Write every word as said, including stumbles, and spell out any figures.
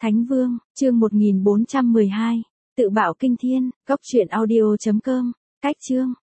Thánh Vương, chương một nghìn bốn trăm mười hai. Tự bạo kinh thiên, cốc truyện audio chấm com. Cách chương.